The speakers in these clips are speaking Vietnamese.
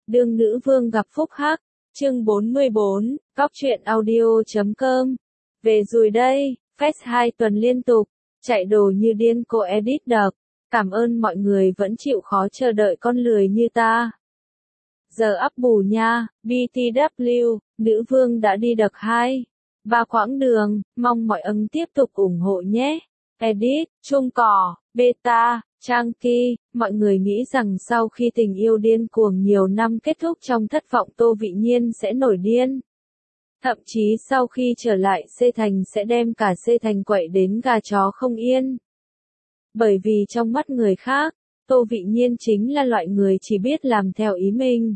Đương nữ vương gặp phúc hắc, chương 44, Cóc truyện audio.com. Về rồi đây, Fast 2 tuần liên tục, chạy đồ như điên cô edit đập. Cảm ơn mọi người vẫn chịu khó chờ đợi con lười như ta. Giờ up bù nha, BTW, nữ vương đã đi được 2-3 quãng đường, mong mọi ấn tiếp tục ủng hộ nhé. Edit, chuông cỏ, beta, trang kỳ, mọi người nghĩ rằng sau khi tình yêu điên cuồng nhiều năm kết thúc trong thất vọng Tô Vị Nhiên sẽ nổi điên. Thậm chí sau khi trở lại C Thành sẽ đem cả C Thành quậy đến gà chó không yên. Bởi vì trong mắt người khác, Tô Vị Nhiên chính là loại người chỉ biết làm theo ý mình.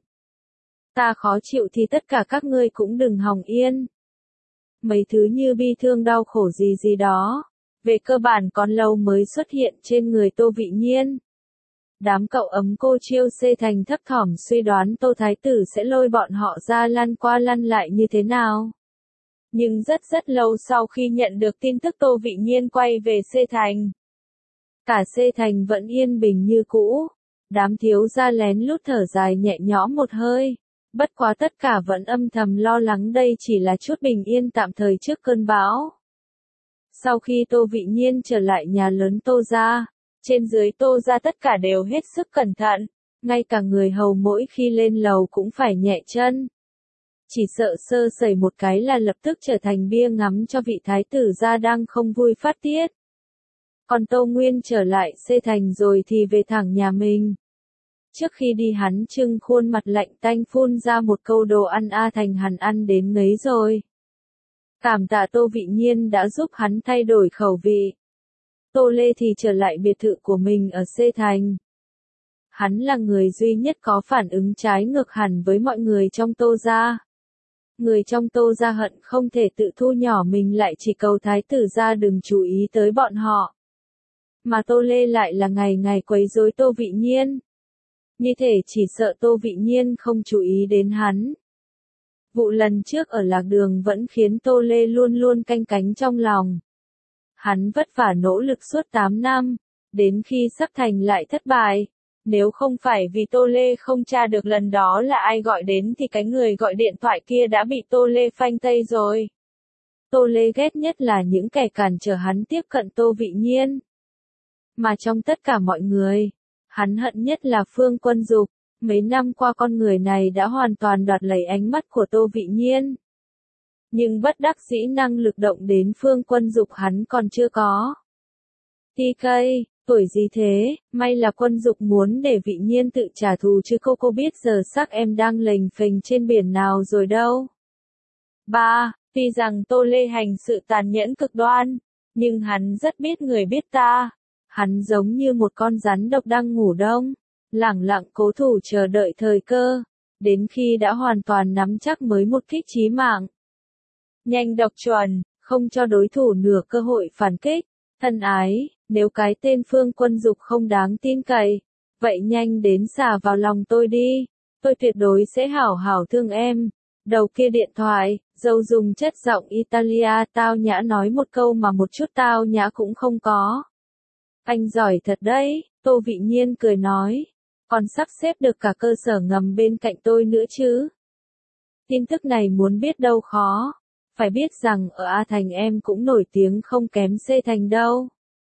Ta khó chịu thì tất cả các ngươi cũng đừng hòng yên. Mấy thứ như bi thương đau khổ gì đó, về cơ bản còn lâu mới xuất hiện trên người Tô Vị Nhiên. Đám cậu ấm cô chiêu C Thành thấp thỏm suy đoán Tô Thái Tử sẽ lôi bọn họ ra lăn qua lăn lại như thế nào. Nhưng rất lâu sau khi nhận được tin tức Tô Vị Nhiên quay về C Thành, cả C Thành vẫn yên bình như cũ. Đám thiếu gia lén lút thở dài nhẹ nhõm một hơi. Bất quá tất cả vẫn âm thầm lo lắng đây chỉ là chút bình yên tạm thời trước cơn bão. Sau khi Tô Vị Nhiên trở lại nhà lớn Tô gia, trên dưới Tô gia tất cả đều hết sức cẩn thận, ngay cả người hầu mỗi khi lên lầu cũng phải nhẹ chân. Chỉ sợ sơ sẩy một cái là lập tức trở thành bia ngắm cho vị thái tử gia đang không vui phát tiết. Còn Tô Nguyên trở lại C Thành rồi thì về thẳng nhà mình. Trước khi đi hắn trưng khuôn mặt lạnh tanh phun ra một câu đồ ăn Thành hắn ăn đến ngấy rồi. Cảm tạ Tô Vị Nhiên đã giúp hắn thay đổi khẩu vị. Tô Lê thì trở lại biệt thự của mình ở C Thành. Hắn là người duy nhất có phản ứng trái ngược hẳn với mọi người trong Tô gia. Người trong Tô gia hận không thể tự thu nhỏ mình lại chỉ cầu thái tử gia đừng chú ý tới bọn họ. Mà Tô Lê lại là ngày ngày quấy rối Tô Vị Nhiên. Như thể chỉ sợ Tô Vị Nhiên không chú ý đến hắn. Vụ lần trước ở lạc đường vẫn khiến Tô Lê luôn luôn canh cánh trong lòng. Hắn vất vả nỗ lực suốt 8 năm, đến khi sắp thành lại thất bại. Nếu không phải vì Tô Lê không tra được lần đó là ai gọi đến thì cái người gọi điện thoại kia đã bị Tô Lê phanh tay rồi. Tô Lê ghét nhất là những kẻ cản trở hắn tiếp cận Tô Vị Nhiên. Mà trong tất cả mọi người, hắn hận nhất là Phương Quân Dục. Mấy năm qua con người này đã hoàn toàn đoạt lấy ánh mắt của Tô Vị Nhiên. Nhưng bất đắc dĩ năng lực động đến Phương Quân Dục hắn còn chưa có. TK, tuổi gì thế, may là Quân Dục muốn để Vị Nhiên tự trả thù chứ cô biết giờ xác em đang lềnh phềnh trên biển nào rồi đâu. 3. Tuy rằng Tô Lê hành sự tàn nhẫn cực đoan, nhưng hắn rất biết người biết ta. Hắn giống như một con rắn độc đang ngủ đông, lẳng lặng cố thủ chờ đợi thời cơ, đến khi đã hoàn toàn nắm chắc mới một kích chí mạng. Nhanh độc chuẩn, không cho đối thủ nửa cơ hội phản kích. Thân ái, nếu cái tên Phương Quân Dục không đáng tin cậy, vậy nhanh đến xả vào lòng tôi đi, tôi tuyệt đối sẽ hảo hảo thương em. Đầu kia điện thoại, dâu dùng chất giọng Italia tao nhã nói một câu mà một chút tao nhã cũng không có. Anh giỏi thật đấy, Tô Vị Nhiên cười nói. Còn sắp xếp được cả cơ sở ngầm bên cạnh tôi nữa chứ. Tin tức này muốn biết đâu khó. Phải biết rằng ở A Thành em cũng nổi tiếng không kém C Thành đâu.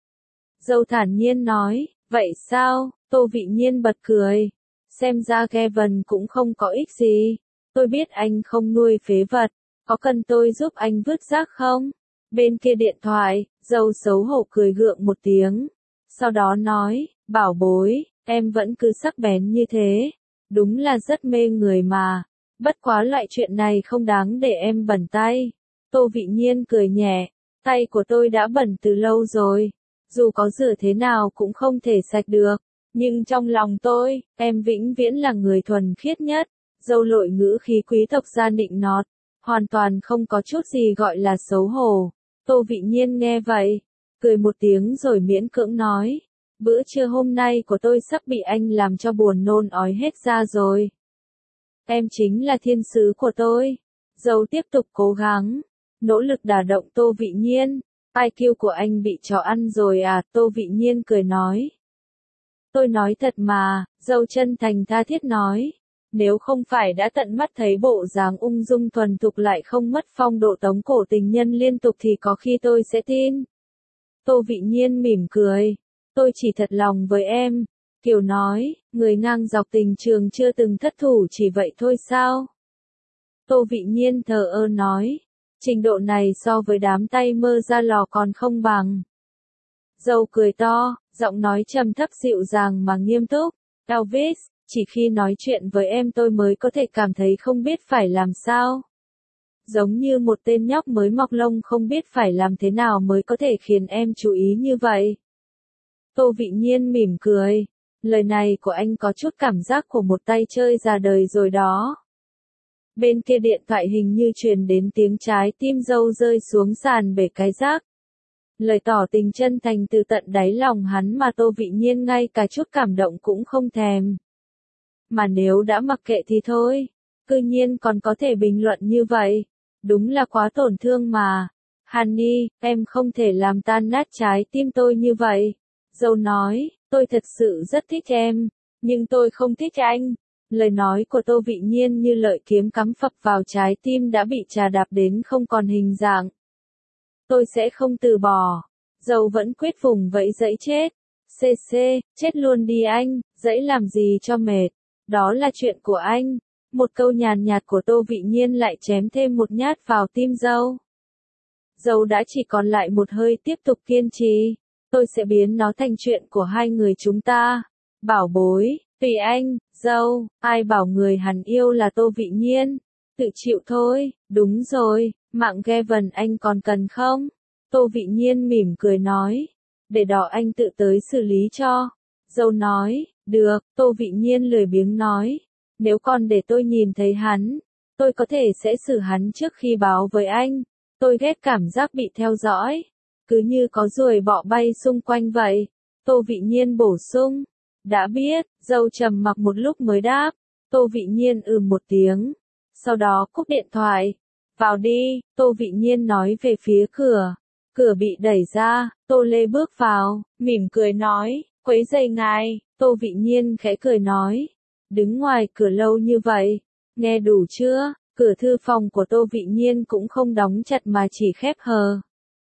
Dâu thản nhiên nói, vậy sao? Tô Vị Nhiên bật cười. Xem ra Kevin cũng không có ích gì. Tôi biết anh không nuôi phế vật. Có cần tôi giúp anh vứt rác không? Bên kia điện thoại, dâu xấu hổ cười gượng một tiếng. Sau đó nói, bảo bối, em vẫn cứ sắc bén như thế. Đúng là rất mê người mà. Bất quá loại chuyện này không đáng để em bẩn tay. Tô Vị Nhiên cười nhẹ. Tay của tôi đã bẩn từ lâu rồi. Dù có rửa thế nào cũng không thể sạch được. Nhưng trong lòng tôi, em vĩnh viễn là người thuần khiết nhất. Dâu lội ngữ khí quý tộc gia nịnh nọt. Hoàn toàn không có chút gì gọi là xấu hổ. Tô Vị Nhiên nghe vậy, cười một tiếng rồi miễn cưỡng nói. Bữa trưa hôm nay của tôi sắp bị anh làm cho buồn nôn ói hết ra rồi. Em chính là thiên sứ của tôi. Dâu tiếp tục cố gắng, nỗ lực đả động Tô Vị Nhiên. IQ của anh bị chó ăn rồi à? Tô Vị Nhiên cười nói. Tôi nói thật mà, dâu chân thành tha thiết nói. Nếu không phải đã tận mắt thấy bộ dáng ung dung thuần thục lại không mất phong độ tống cổ tình nhân liên tục thì có khi tôi sẽ tin. Tô Vị Nhiên mỉm cười. Tôi chỉ thật lòng với em. Kiều nói, người ngang dọc tình trường chưa từng thất thủ chỉ vậy thôi sao? Tô Vị Nhiên thờ ơ nói. Trình độ này so với đám tay mơ ra lò còn không bằng. Dâu cười to, giọng nói trầm thấp dịu dàng mà nghiêm túc. Elvis, chỉ khi nói chuyện với em tôi mới có thể cảm thấy không biết phải làm sao. Giống như một tên nhóc mới mọc lông không biết phải làm thế nào mới có thể khiến em chú ý như vậy. Tô Vị Nhiên mỉm cười. Lời này của anh có chút cảm giác của một tay chơi già đời rồi đó. Bên kia điện thoại hình như truyền đến tiếng trái tim dâu rơi xuống sàn bể cái rác. Lời tỏ tình chân thành từ tận đáy lòng hắn mà Tô Vị Nhiên ngay cả chút cảm động cũng không thèm. Mà nếu đã mặc kệ thì thôi, cư nhiên còn có thể bình luận như vậy. Đúng là quá tổn thương mà. Honey, em không thể làm tan nát trái tim tôi như vậy. Dâu nói, tôi thật sự rất thích em, nhưng tôi không thích anh. Lời nói của Tô Vị Nhiên như lợi kiếm cắm phập vào trái tim đã bị chà đạp đến không còn hình dạng. Tôi sẽ không từ bỏ. Dâu vẫn quyết vùng vẫy dẫy chết. CC, chết luôn đi anh, dẫy làm gì cho mệt. Đó là chuyện của anh. Một câu nhàn nhạt của Tô Vị Nhiên lại chém thêm một nhát vào tim dâu. Dâu đã chỉ còn lại một hơi tiếp tục kiên trì. Tôi sẽ biến nó thành chuyện của hai người chúng ta. Bảo bối, tùy anh, dâu, ai bảo người hắn yêu là Tô Vị Nhiên. Tự chịu thôi, đúng rồi, mạng Gavin anh còn cần không? Tô Vị Nhiên mỉm cười nói. Để đó anh tự tới xử lý cho. Dâu nói, được, Tô Vị Nhiên lười biếng nói. Nếu còn để tôi nhìn thấy hắn, tôi có thể sẽ xử hắn trước khi báo với anh. Tôi ghét cảm giác bị theo dõi. Cứ như có ruồi bọ bay xung quanh vậy. Tô Vị Nhiên bổ sung. Đã biết, dâu trầm mặc một lúc mới đáp. Tô Vị Nhiên một tiếng. Sau đó cúp điện thoại. Vào đi, Tô Vị Nhiên nói về phía cửa. Cửa bị đẩy ra, Tô Lê bước vào, mỉm cười nói, quấy rầy ngài. Tô Vị Nhiên khẽ cười nói. Đứng ngoài cửa lâu như vậy, nghe đủ chưa? Cửa thư phòng của Tô Vị Nhiên cũng không đóng chặt mà chỉ khép hờ.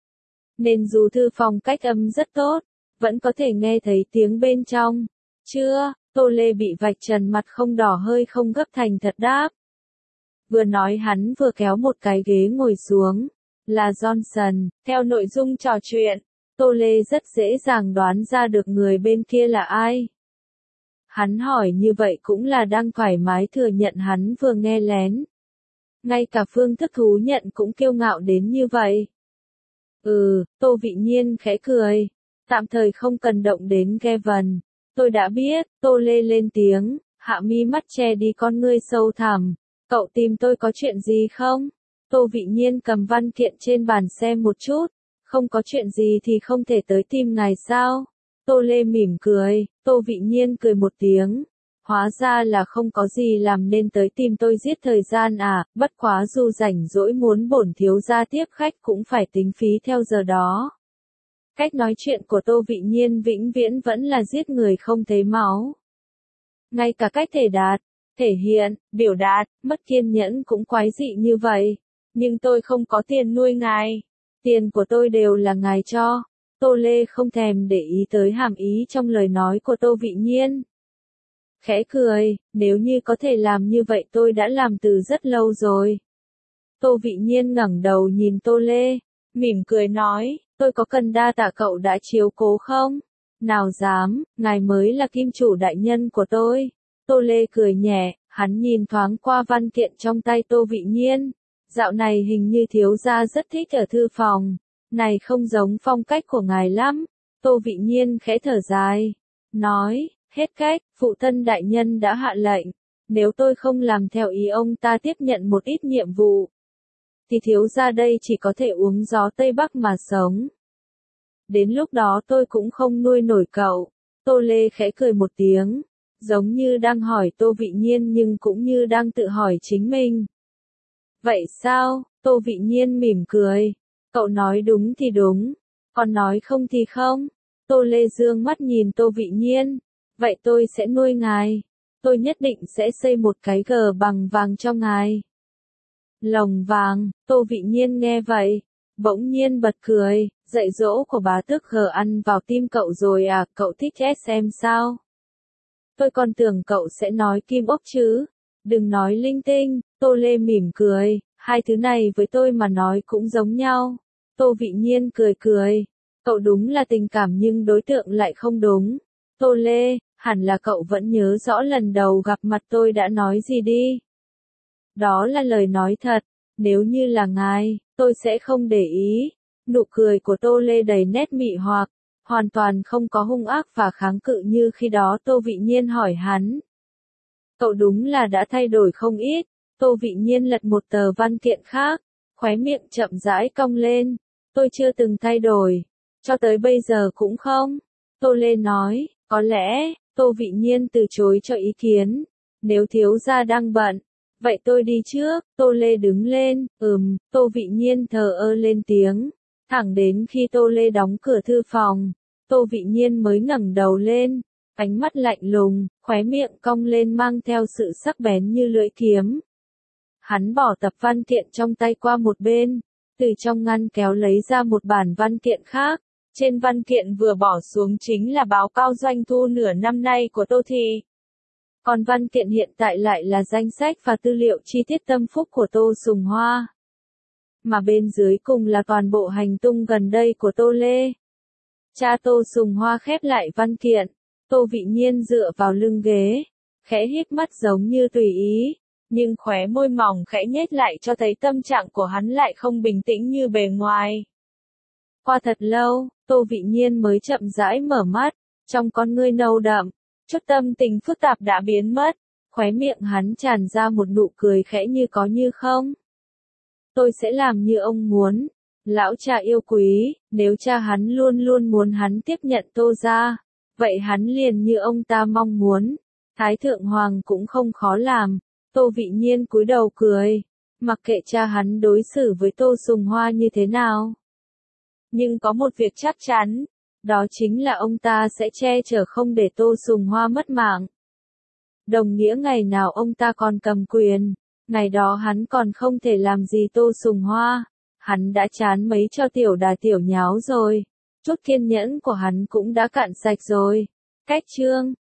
Nên dù thư phòng cách âm rất tốt, vẫn có thể nghe thấy tiếng bên trong. Chưa, Tô Lê bị vạch trần mặt không đỏ hơi không gấp thành thật đáp. Vừa nói hắn vừa kéo một cái ghế ngồi xuống. Là Johnson, theo nội dung trò chuyện, Tô Lê rất dễ dàng đoán ra được người bên kia là ai. Hắn hỏi như vậy cũng là đang thoải mái thừa nhận hắn vừa nghe lén. Ngay cả phương thức thú nhận cũng kiêu ngạo đến như vậy. Tô Vị Nhiên khẽ cười. Tạm thời không cần động đến Gavin. Tôi đã biết, Tô Lê lên tiếng, hạ mi mắt che đi con ngươi sâu thẳm. Cậu tìm tôi có chuyện gì không? Tô Vị Nhiên cầm văn kiện trên bàn xem một chút. Không có chuyện gì thì không thể tới tìm ngài sao? Tô Lê mỉm cười, Tô Vị Nhiên cười một tiếng. Hóa ra là không có gì làm nên tới tìm tôi giết thời gian à, bất quá dù rảnh rỗi muốn bổn thiếu gia tiếp khách cũng phải tính phí theo giờ đó. Cách nói chuyện của Tô Vị Nhiên vĩnh viễn vẫn là giết người không thấy máu. Ngay cả cách thể hiện, biểu đạt, mất kiên nhẫn cũng quái dị như vậy. Nhưng tôi không có tiền nuôi ngài. Tiền của tôi đều là ngài cho. Tô Lê không thèm để ý tới hàm ý trong lời nói của Tô Vị Nhiên. Khẽ cười, nếu như có thể làm như vậy tôi đã làm từ rất lâu rồi. Tô Vị Nhiên ngẩng đầu nhìn Tô Lê, mỉm cười nói, tôi có cần đa tạ cậu đã chiếu cố không? Nào dám, ngài mới là kim chủ đại nhân của tôi. Tô Lê cười nhẹ, hắn nhìn thoáng qua văn kiện trong tay Tô Vị Nhiên. Dạo này hình như thiếu gia rất thích ở thư phòng. Này không giống phong cách của ngài lắm. Tô Vị Nhiên khẽ thở dài. Nói, hết cách, phụ thân đại nhân đã hạ lệnh. Nếu tôi không làm theo ý ông ta tiếp nhận một ít nhiệm vụ, thì thiếu gia đây chỉ có thể uống gió Tây Bắc mà sống. Đến lúc đó tôi cũng không nuôi nổi cậu. Tô Lê khẽ cười một tiếng. Giống như đang hỏi Tô Vị Nhiên nhưng cũng như đang tự hỏi chính mình. Vậy sao? Tô Vị Nhiên mỉm cười. Cậu nói đúng thì đúng, còn nói không thì không. Tô Lê dương mắt nhìn Tô Vị Nhiên. Vậy tôi sẽ nuôi ngài. tôi nhất định sẽ xây một cái gờ bằng vàng cho ngài. Lồng vàng, Tô Vị Nhiên nghe vậy, bỗng nhiên bật cười, dạy dỗ của bá tước gờ ăn vào tim cậu rồi à, cậu thích SM sao? Tôi còn tưởng cậu sẽ nói kim ốc chứ, đừng nói linh tinh, Tô Lê mỉm cười, hai thứ này với tôi mà nói cũng giống nhau. Tô Vị Nhiên cười cười, cậu đúng là tình cảm nhưng đối tượng lại không đúng. Tô Lê, hẳn là cậu vẫn nhớ rõ lần đầu gặp mặt tôi đã nói gì đi. Đó là lời nói thật, nếu như là ngài, tôi sẽ không để ý. Nụ cười của Tô Lê đầy nét mị hoặc, hoàn toàn không có hung ác và kháng cự như khi đó Tô Vị Nhiên hỏi hắn. Cậu đúng là đã thay đổi không ít. Tô Vị Nhiên lật một tờ văn kiện khác, khóe miệng chậm rãi cong lên. Tôi chưa từng thay đổi, cho tới bây giờ cũng không. Tô Lê nói, có lẽ, Tô Vị Nhiên từ chối cho ý kiến. Nếu thiếu gia đang bận, vậy tôi đi trước. Tô Lê đứng lên, Tô Vị Nhiên thờ ơ lên tiếng. Thẳng đến khi Tô Lê đóng cửa thư phòng, Tô Vị Nhiên mới ngẩng đầu lên, ánh mắt lạnh lùng, khóe miệng cong lên mang theo sự sắc bén như lưỡi kiếm. Hắn bỏ tập văn kiện trong tay qua một bên, từ trong ngăn kéo lấy ra một bản văn kiện khác. Trên văn kiện vừa bỏ xuống chính là báo cáo doanh thu nửa năm nay của Tô Thị. Còn văn kiện hiện tại lại là danh sách và tư liệu chi tiết tâm phúc của Tô Sùng Hoa. Mà bên dưới cùng là toàn bộ hành tung gần đây của Tô Lê. Cha Tô Sùng Hoa khép lại văn kiện, Tô Vị Nhiên dựa vào lưng ghế, khẽ híp mắt giống như tùy ý, nhưng khóe môi mỏng khẽ nhếch lại cho thấy tâm trạng của hắn lại không bình tĩnh như bề ngoài. Qua thật lâu, Tô Vị Nhiên mới chậm rãi mở mắt, trong con ngươi nâu đậm, chút tâm tình phức tạp đã biến mất, khóe miệng hắn tràn ra một nụ cười khẽ như có như không. Tôi sẽ làm như ông muốn. Lão cha yêu quý, nếu cha hắn luôn luôn muốn hắn tiếp nhận Tô gia, vậy hắn liền như ông ta mong muốn. Thái thượng hoàng cũng không khó làm. Tô Vị Nhiên cúi đầu cười, mặc kệ cha hắn đối xử với Tô Sùng Hoa như thế nào. Nhưng có một việc chắc chắn, đó chính là ông ta sẽ che chở không để Tô Sùng Hoa mất mạng. Đồng nghĩa ngày nào ông ta còn cầm quyền, ngày đó hắn còn không thể làm gì Tô Sùng Hoa. Hắn đã chán mấy cho tiểu đà tiểu nháo rồi. Chút kiên nhẫn của hắn cũng đã cạn sạch rồi. Cách chương